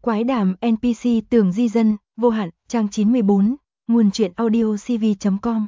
Quái đàm NPC tưởng di dân, vô hạn, trang 94, nguồn truyện audio cv.com.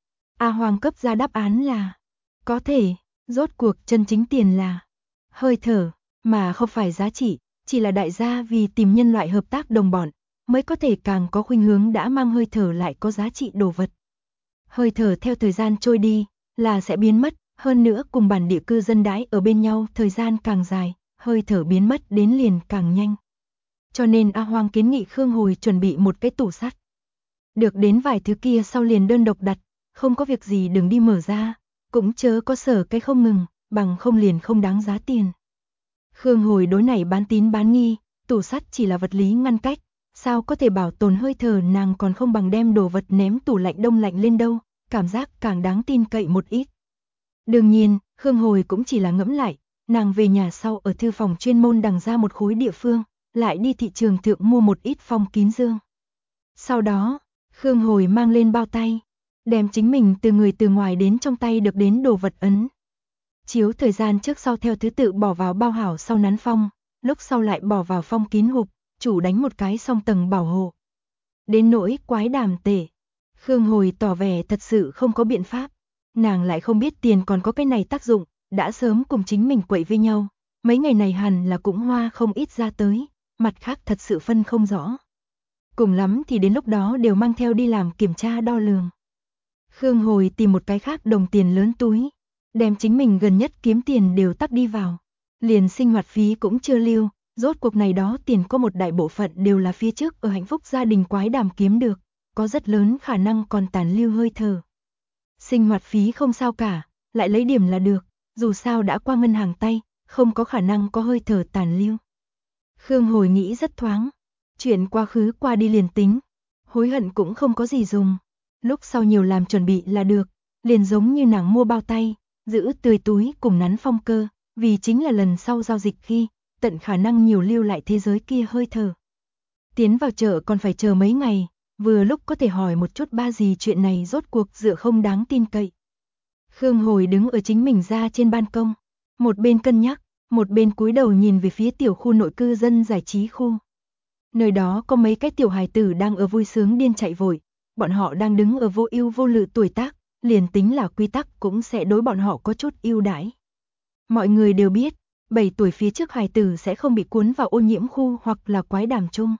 A Hoàng cấp ra đáp án là có thể, rốt cuộc chân chính tiền là hơi thở, mà không phải giá trị, chỉ là đại gia vì tìm nhân loại hợp tác đồng bọn, mới có thể càng có khuynh hướng đã mang hơi thở lại có giá trị đồ vật. Hơi thở theo thời gian trôi đi, là sẽ biến mất, hơn nữa cùng bản địa cư dân đãi ở bên nhau thời gian càng dài, hơi thở biến mất đến liền càng nhanh. Cho nên A Hoang kiến nghị Khương Hồi chuẩn bị một cái tủ sắt. Được đến vài thứ kia sau liền đơn độc đặt, không có việc gì đừng đi mở ra, cũng chớ có sở cái không ngừng, bằng không liền không đáng giá tiền. Khương Hồi đối này bán tín bán nghi, tủ sắt chỉ là vật lý ngăn cách, sao có thể bảo tồn hơi thở, nàng còn không bằng đem đồ vật ném tủ lạnh đông lạnh lên đâu, cảm giác càng đáng tin cậy một ít. Đương nhiên, Khương Hồi cũng chỉ là ngẫm lại, nàng về nhà sau ở thư phòng chuyên môn đằng ra một khối địa phương, lại đi thị trường thượng mua một ít phong kín dương. Sau đó, Khương Hồi mang lên bao tay, đem chính mình từ người từ ngoài đến trong tay được đến đồ vật ấn. Chiếu thời gian trước sau theo thứ tự bỏ vào bao hảo sau nắn phong, lúc sau lại bỏ vào phong kín hộp, chủ đánh một cái song tầng bảo hộ. Đến nỗi quái đàm tể, Khương Hồi tỏ vẻ thật sự không có biện pháp, nàng lại không biết tiền còn có cái này tác dụng, đã sớm cùng chính mình quậy với nhau, mấy ngày này hẳn là cũng hoa không ít ra tới, mặt khác thật sự phân không rõ. Cùng lắm thì đến lúc đó đều mang theo đi làm kiểm tra đo lường. Khương Hồi tìm một cái khác đồng tiền lớn túi, đem chính mình gần nhất kiếm tiền đều tắc đi vào, liền sinh hoạt phí cũng chưa lưu, rốt cuộc này đó tiền có một đại bộ phận đều là phía trước ở hạnh phúc gia đình quái đàm kiếm được, có rất lớn khả năng còn tàn lưu hơi thở. Sinh hoạt phí không sao cả, lại lấy điểm là được, dù sao đã qua ngân hàng tay, không có khả năng có hơi thở tàn lưu. Khương Hồi nghĩ rất thoáng, chuyện quá khứ qua đi liền tính, hối hận cũng không có gì dùng, lúc sau nhiều làm chuẩn bị là được, liền giống như nàng mua bao tay, giữ tươi túi cùng nắn phong cơ, vì chính là lần sau giao dịch khi, tận khả năng nhiều lưu lại thế giới kia hơi thở. Tiến vào chợ còn phải chờ mấy ngày, vừa lúc có thể hỏi một chút ba gì chuyện này rốt cuộc dựa không đáng tin cậy. Khương Hồi đứng ở chính mình ra trên ban công, một bên cân nhắc, một bên cúi đầu nhìn về phía tiểu khu nội cư dân giải trí khu. Nơi đó có mấy cái tiểu hài tử đang ở vui sướng điên chạy vội, bọn họ đang đứng ở vô ưu vô lự tuổi tác, liền tính là quy tắc cũng sẽ đối bọn họ có chút ưu đãi. Mọi người đều biết, 7 tuổi phía trước hài tử sẽ không bị cuốn vào ô nhiễm khu hoặc là quái đàm chung.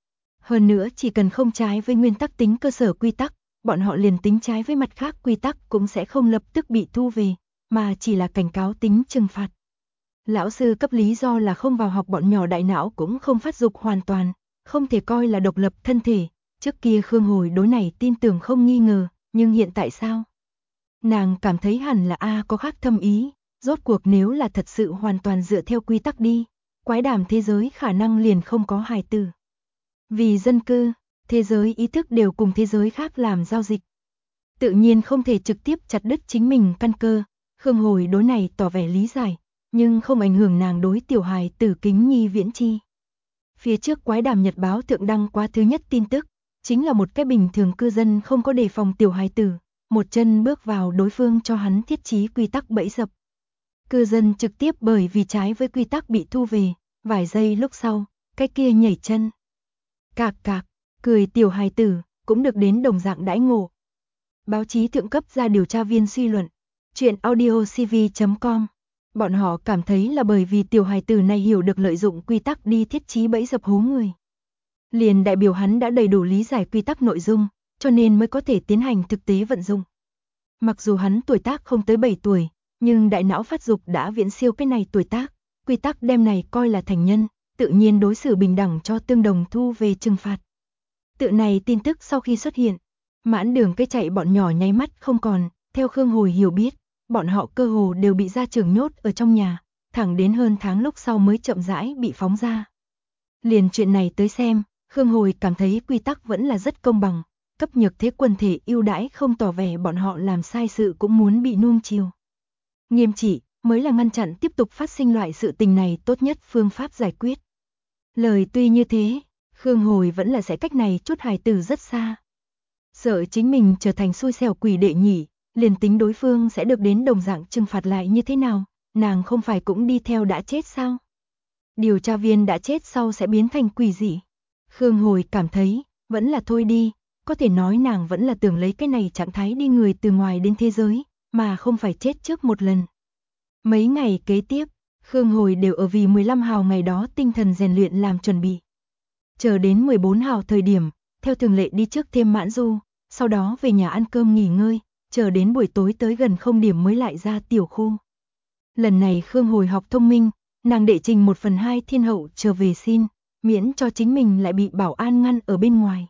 Hơn nữa chỉ cần không trái với nguyên tắc tính cơ sở quy tắc, bọn họ liền tính trái với mặt khác quy tắc cũng sẽ không lập tức bị thu về, mà chỉ là cảnh cáo tính trừng phạt. Lão sư cấp lý do là không vào học bọn nhỏ đại não cũng không phát dục hoàn toàn, không thể coi là độc lập thân thể, trước kia Khương Hồi đối này tin tưởng không nghi ngờ, nhưng hiện tại sao? Nàng cảm thấy hẳn là có khác thâm ý, rốt cuộc nếu là thật sự hoàn toàn dựa theo quy tắc đi, quái đàm thế giới khả năng liền không có hài tử. Vì dân cư, thế giới ý thức đều cùng thế giới khác làm giao dịch. Tự nhiên không thể trực tiếp chặt đứt chính mình căn cơ, Khương Hồi đối này tỏ vẻ lý giải, nhưng không ảnh hưởng nàng đối tiểu hài tử kính nhi viễn chi. Phía trước quái đàm nhật báo thượng đăng qua thứ nhất tin tức, chính là một cái bình thường cư dân không có đề phòng tiểu hài tử, một chân bước vào đối phương cho hắn thiết trí quy tắc bẫy dập. Cư dân trực tiếp bởi vì trái với quy tắc bị thu về, vài giây lúc sau, cái kia nhảy chân. Cạc cạc, cười tiểu hài tử, cũng được đến đồng dạng đãi ngộ. Báo chí thượng cấp ra điều tra viên suy luận, chuyện audio cv.com. Bọn họ cảm thấy là bởi vì tiểu hài tử này hiểu được lợi dụng quy tắc đi thiết trí bẫy dập hố người. Liền đại biểu hắn đã đầy đủ lý giải quy tắc nội dung, cho nên mới có thể tiến hành thực tế vận dụng. Mặc dù hắn tuổi tác không tới 7 tuổi, nhưng đại não phát dục đã viễn siêu cái này tuổi tác, quy tắc đem này coi là thành nhân, tự nhiên đối xử bình đẳng cho tương đồng thu về trừng phạt. Tự này tin tức sau khi xuất hiện, mãn đường cây chạy bọn nhỏ nháy mắt không còn, theo Khương Hồi hiểu biết, bọn họ cơ hồ đều bị gia trưởng nhốt ở trong nhà, thẳng đến hơn tháng lúc sau mới chậm rãi bị phóng ra. Liền chuyện này tới xem, Khương Hồi cảm thấy quy tắc vẫn là rất công bằng, cấp nhược thế quần thể ưu đãi không tỏ vẻ bọn họ làm sai sự cũng muốn bị nuông chiều. Nghiêm trị mới là ngăn chặn tiếp tục phát sinh loại sự tình này tốt nhất phương pháp giải quyết. Lời tuy như thế, Khương Hồi vẫn là sẽ cách này chút hài tử rất xa. Sợ chính mình trở thành xui xẻo quỷ đệ nhỉ, liền tính đối phương sẽ được đến đồng dạng trừng phạt lại như thế nào, nàng không phải cũng đi theo đã chết sao? Điều tra viên đã chết sau sẽ biến thành quỷ dị. Khương Hồi cảm thấy, vẫn là thôi đi, có thể nói nàng vẫn là tưởng lấy cái này trạng thái đi người từ ngoài đến thế giới, mà không phải chết trước một lần. Mấy ngày kế tiếp, Khương Hồi đều ở vì 15 hào ngày đó tinh thần rèn luyện làm chuẩn bị. Chờ đến 14 hào thời điểm, theo thường lệ đi trước thêm mãn du, sau đó về nhà ăn cơm nghỉ ngơi, chờ đến buổi tối tới gần 0 điểm mới lại ra tiểu khu. Lần này Khương Hồi học thông minh, nàng đệ trình 1/2 thiên hậu trở về xin, miễn cho chính mình lại bị bảo an ngăn ở bên ngoài.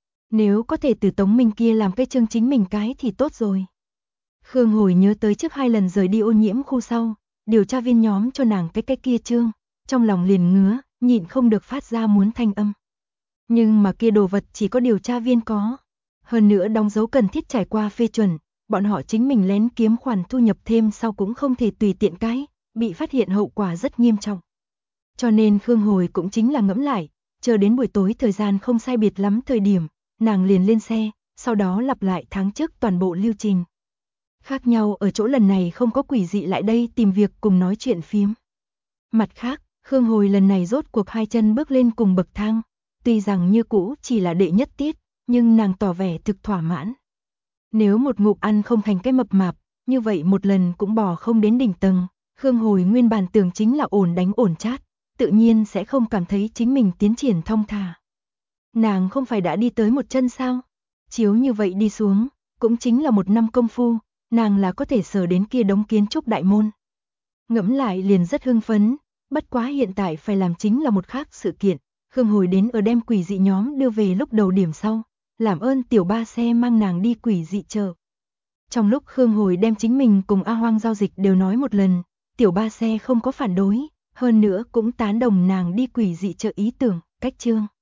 Nếu có thể từ Tống Minh kia làm cái chương chính mình cái thì tốt rồi. Khương Hồi nhớ tới trước 2 lần rời đi ô nhiễm khu sau, điều tra viên nhóm cho nàng cái kia chương, trong lòng liền ngứa, nhịn không được phát ra muốn thanh âm. Nhưng mà kia đồ vật chỉ có điều tra viên có. Hơn nữa đóng dấu cần thiết trải qua phê chuẩn, bọn họ chính mình lén kiếm khoản thu nhập thêm sau cũng không thể tùy tiện cái, bị phát hiện hậu quả rất nghiêm trọng. Cho nên Khương Hồi cũng chính là ngẫm lại, chờ đến buổi tối thời gian không sai biệt lắm thời điểm, nàng liền lên xe, sau đó lặp lại tháng trước toàn bộ lưu trình. Khác nhau ở chỗ lần này không có quỷ dị lại đây tìm việc cùng nói chuyện phiếm. Mặt khác, Khương Hồi lần này rốt cuộc 2 chân bước lên cùng bậc thang, tuy rằng như cũ chỉ là đệ nhất tiết, nhưng nàng tỏ vẻ thực thỏa mãn. Nếu một ngụm ăn không thành cái mập mạp, như vậy một lần cũng bò không đến đỉnh tầng, Khương Hồi nguyên bản tưởng chính là ổn đánh ổn chát, tự nhiên sẽ không cảm thấy chính mình tiến triển thong thả. Nàng không phải đã đi tới một chân sao? Chiếu như vậy đi xuống, cũng chính là 1 năm công phu, nàng là có thể sở đến kia đống kiến trúc đại môn. Ngẫm lại liền rất hưng phấn, bất quá hiện tại phải làm chính là một khác sự kiện, Khương Hồi đến ở đem quỷ dị nhóm đưa về lúc đầu điểm sau, làm ơn tiểu ba xe mang nàng đi quỷ dị chợ. Trong lúc Khương Hồi đem chính mình cùng A Hoang giao dịch đều nói một lần, tiểu ba xe không có phản đối, hơn nữa cũng tán đồng nàng đi quỷ dị chợ ý tưởng, cách chương.